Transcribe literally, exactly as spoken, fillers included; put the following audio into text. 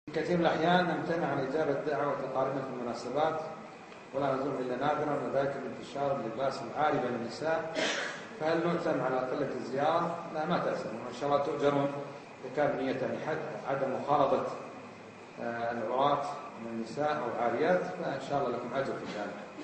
كثير من الأحيان نمتنع عن إجابة دعوة أقاربنا في المناسبات ولا نزور إلا نادرا، وذلك بانتشار اللباس العاري بين النساء، فهل نؤثم على قلة الزيارة؟ لا، ما تأثمون، وإن شاء الله تؤجرون إذا كان نية يعني عدم مخالطة العراة من النساء أو العاريات، فإن شاء الله لكم أجر في ذلك.